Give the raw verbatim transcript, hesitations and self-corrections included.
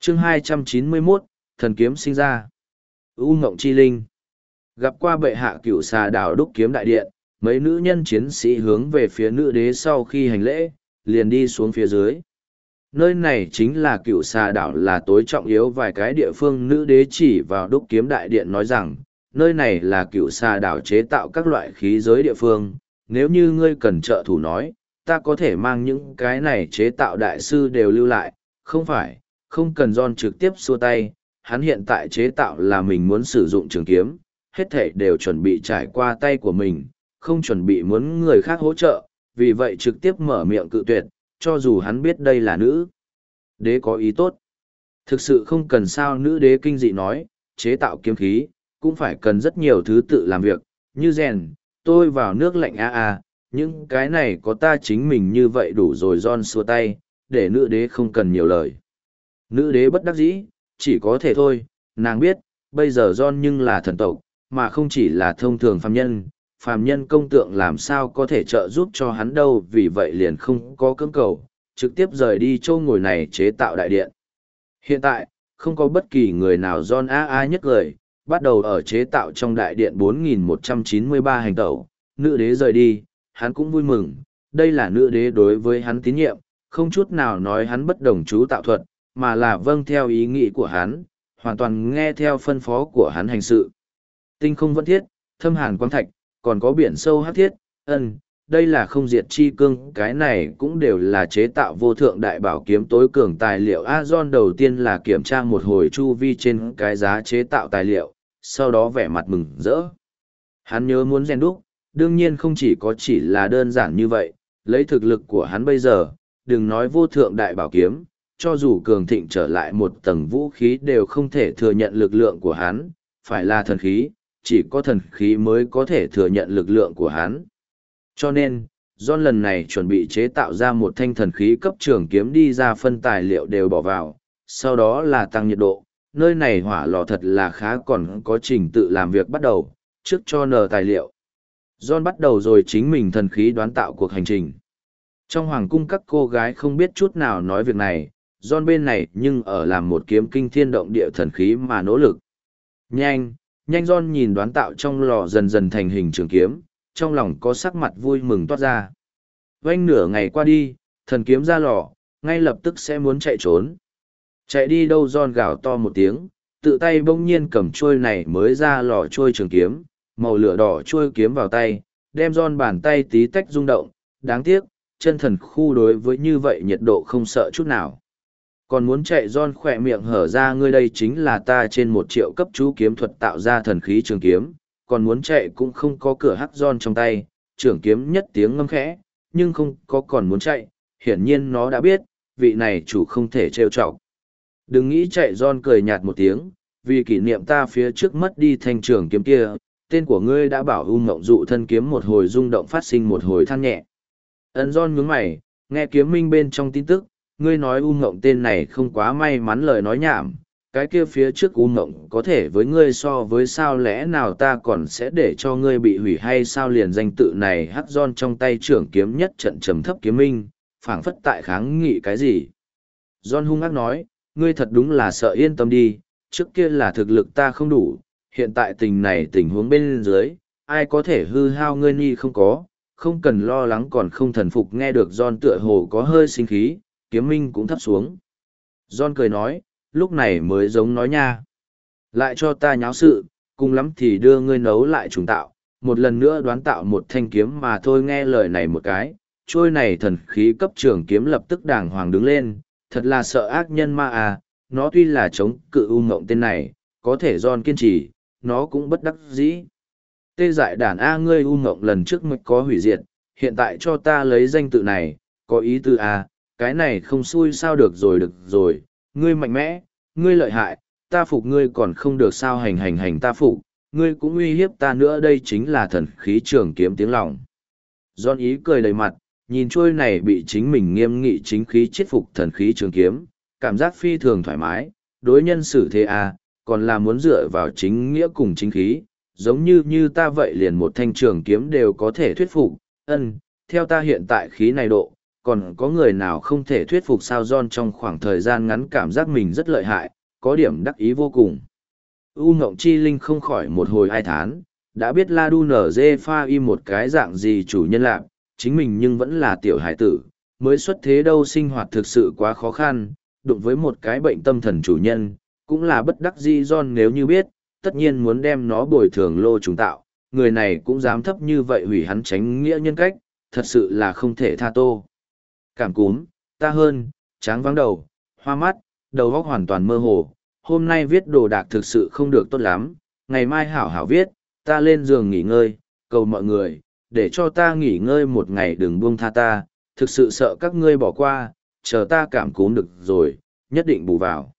chương hai trăm chín mươi mốt, thần kiếm sinh ra. U Ngộng Chi Linh. Gặp qua bệ hạ cửu xà đảo đúc kiếm đại điện, mấy nữ nhân chiến sĩ hướng về phía nữ đế sau khi hành lễ, liền đi xuống phía dưới. Nơi này chính là cửu xà đảo, là tối trọng yếu vài cái địa phương. Nữ đế chỉ vào đúc kiếm đại điện nói rằng, nơi này là cửu xà đảo chế tạo các loại khí giới địa phương. Nếu như ngươi cần trợ thủ nói, ta có thể mang những cái này chế tạo đại sư đều lưu lại. Không phải, không cần John trực tiếp xua tay, hắn hiện tại chế tạo là mình muốn sử dụng trường kiếm, hết thảy đều chuẩn bị trải qua tay của mình, không chuẩn bị muốn người khác hỗ trợ, vì vậy trực tiếp mở miệng cự tuyệt, cho dù hắn biết đây là nữ đế có ý tốt. Thực sự không cần sao, nữ đế kinh dị nói, chế tạo kiếm khí, cũng phải cần rất nhiều thứ tự làm việc, như rèn, tôi vào nước lạnh a a, những cái này có ta chính mình như vậy đủ rồi. John xua tay, để nữ đế không cần nhiều lời. Nữ đế bất đắc dĩ, chỉ có thể thôi, nàng biết, bây giờ John nhưng là thần tộc, mà không chỉ là thông thường phàm nhân, phàm nhân công tượng làm sao có thể trợ giúp cho hắn đâu, vì vậy liền không có cưỡng cầu, trực tiếp rời đi chỗ ngồi này chế tạo đại điện. Hiện tại, không có bất kỳ người nào John a a nhất lời, bắt đầu ở chế tạo trong đại điện bốn nghìn một trăm chín mươi ba hành tẩu, nữ đế rời đi, hắn cũng vui mừng, đây là nữ đế đối với hắn tín nhiệm, không chút nào nói hắn bất đồng chú tạo thuật, mà là vâng theo ý nghĩ của hắn, hoàn toàn nghe theo phân phó của hắn hành sự. Tinh không vẫn thiết, thâm hàn quang thạch, còn có biển sâu hắc thiết, ân, đây là không diệt chi cương, cái này cũng đều là chế tạo vô thượng đại bảo kiếm tối cường tài liệu. Azon đầu tiên là kiểm tra một hồi chu vi trên cái giá chế tạo tài liệu, sau đó vẻ mặt mừng rỡ. Hắn nhớ muốn rèn đúc, đương nhiên không chỉ có chỉ là đơn giản như vậy, lấy thực lực của hắn bây giờ, đừng nói vô thượng đại bảo kiếm, cho dù cường thịnh trở lại một tầng vũ khí đều không thể thừa nhận lực lượng của hắn, phải là thần khí, chỉ có thần khí mới có thể thừa nhận lực lượng của hắn. Cho nên, John lần này chuẩn bị chế tạo ra một thanh thần khí cấp trường kiếm, đi ra phân tài liệu đều bỏ vào, sau đó là tăng nhiệt độ, nơi này hỏa lò thật là khá, còn có trình tự làm việc bắt đầu, trước cho nờ tài liệu. John bắt đầu rồi chính mình thần khí đoán tạo cuộc hành trình. Trong hoàng cung các cô gái không biết chút nào nói việc này, John bên này nhưng ở làm một kiếm kinh thiên động địa thần khí mà nỗ lực. Nhanh, nhanh John nhìn đoán tạo trong lò dần dần thành hình trường kiếm, trong lòng có sắc mặt vui mừng toát ra. Vanh nửa ngày qua đi, thần kiếm ra lò, ngay lập tức sẽ muốn chạy trốn. Chạy đi đâu? John gào to một tiếng, tự tay bỗng nhiên cầm trôi này mới ra lò trôi trường kiếm, màu lửa đỏ trôi kiếm vào tay, đem John bàn tay tí tách rung động, đáng tiếc, chân thần khu đối với như vậy nhiệt độ không sợ chút nào. Còn muốn chạy? John khỏe miệng hở ra, ngươi đây chính là ta trên một triệu cấp chú kiếm thuật tạo ra thần khí trường kiếm, còn muốn chạy cũng không có cửa hắc. John trong tay, trường kiếm nhất tiếng ngâm khẽ, nhưng không có còn muốn chạy, hiển nhiên nó đã biết, vị này chủ không thể trêu chọc. Đừng nghĩ chạy. John cười nhạt một tiếng, vì kỷ niệm ta phía trước mất đi thanh trường kiếm kia, tên của ngươi đã bảo U Ngộng dụ thân kiếm một hồi rung động phát sinh một hồi than nhẹ. Ấn John nhướng mày, nghe kiếm minh bên trong tin tức, ngươi nói U Ngộng tên này không quá may mắn, lời nói nhảm, cái kia phía trước U Ngộng có thể với ngươi so với sao, lẽ nào ta còn sẽ để cho ngươi bị hủy hay sao? Liền danh tự này hắc. John trong tay trưởng kiếm nhất trận trầm thấp kiếm minh, phảng phất tại kháng nghị cái gì. John hung ác nói, ngươi thật đúng là sợ. Yên tâm đi, trước kia là thực lực ta không đủ, hiện tại tình này tình huống bên dưới, ai có thể hư hao ngươi nhi không có, không cần lo lắng. Còn không thần phục? Nghe được John tựa hồ có hơi sinh khí, kiếm minh cũng thấp xuống. John cười nói, lúc này mới giống nói nha. Lại cho ta nháo sự, cùng lắm thì đưa ngươi nấu lại trùng tạo, một lần nữa đoán tạo một thanh kiếm mà thôi. Nghe lời này một cái, trôi này thần khí cấp trường kiếm lập tức đàng hoàng đứng lên, thật là sợ ác nhân ma à, nó tuy là chống cự U Ngộng tên này, có thể John kiên trì, nó cũng bất đắc dĩ. Tê dại đàn A, ngươi U Ngộng lần trước mới có hủy diệt, hiện tại cho ta lấy danh tự này, có ý tư A, cái này không xui sao? Được rồi được rồi, ngươi mạnh mẽ, ngươi lợi hại, ta phục ngươi còn không được sao? Hành hành hành, ta phục, ngươi cũng uy hiếp ta nữa. Đây chính là thần khí trường kiếm tiếng lòng. John ý cười đầy mặt, nhìn trôi này bị chính mình nghiêm nghị chính khí chết phục thần khí trường kiếm, cảm giác phi thường thoải mái. Đối nhân xử thế à, còn là muốn dựa vào chính nghĩa cùng chính khí, giống như như ta vậy, liền một thanh trường kiếm đều có thể thuyết phục. Ân, theo ta hiện tại khí này độ, còn có người nào không thể thuyết phục sao John trong khoảng thời gian ngắn cảm giác mình rất lợi hại, có điểm đắc ý vô cùng. U Ngộng Chi Linh không khỏi một hồi ai thán, đã biết La Du nở dê pha y một cái dạng gì chủ nhân lạc, chính mình nhưng vẫn là tiểu hải tử, mới xuất thế đâu sinh hoạt thực sự quá khó khăn, đụng với một cái bệnh tâm thần chủ nhân, cũng là bất đắc dĩ John nếu như biết, tất nhiên muốn đem nó bồi thường lô trùng tạo, người này cũng dám thấp như vậy hủy hắn tránh nghĩa nhân cách, thật sự là không thể tha tô. Cảm cúm, ta hơn, tráng vắng đầu, hoa mắt, đầu óc hoàn toàn mơ hồ, hôm nay viết đồ đạc thực sự không được tốt lắm, ngày mai hảo hảo viết, ta lên giường nghỉ ngơi, cầu mọi người, để cho ta nghỉ ngơi một ngày đừng buông tha ta, thực sự sợ các ngươi bỏ qua, chờ ta cảm cúm được rồi, nhất định bù vào.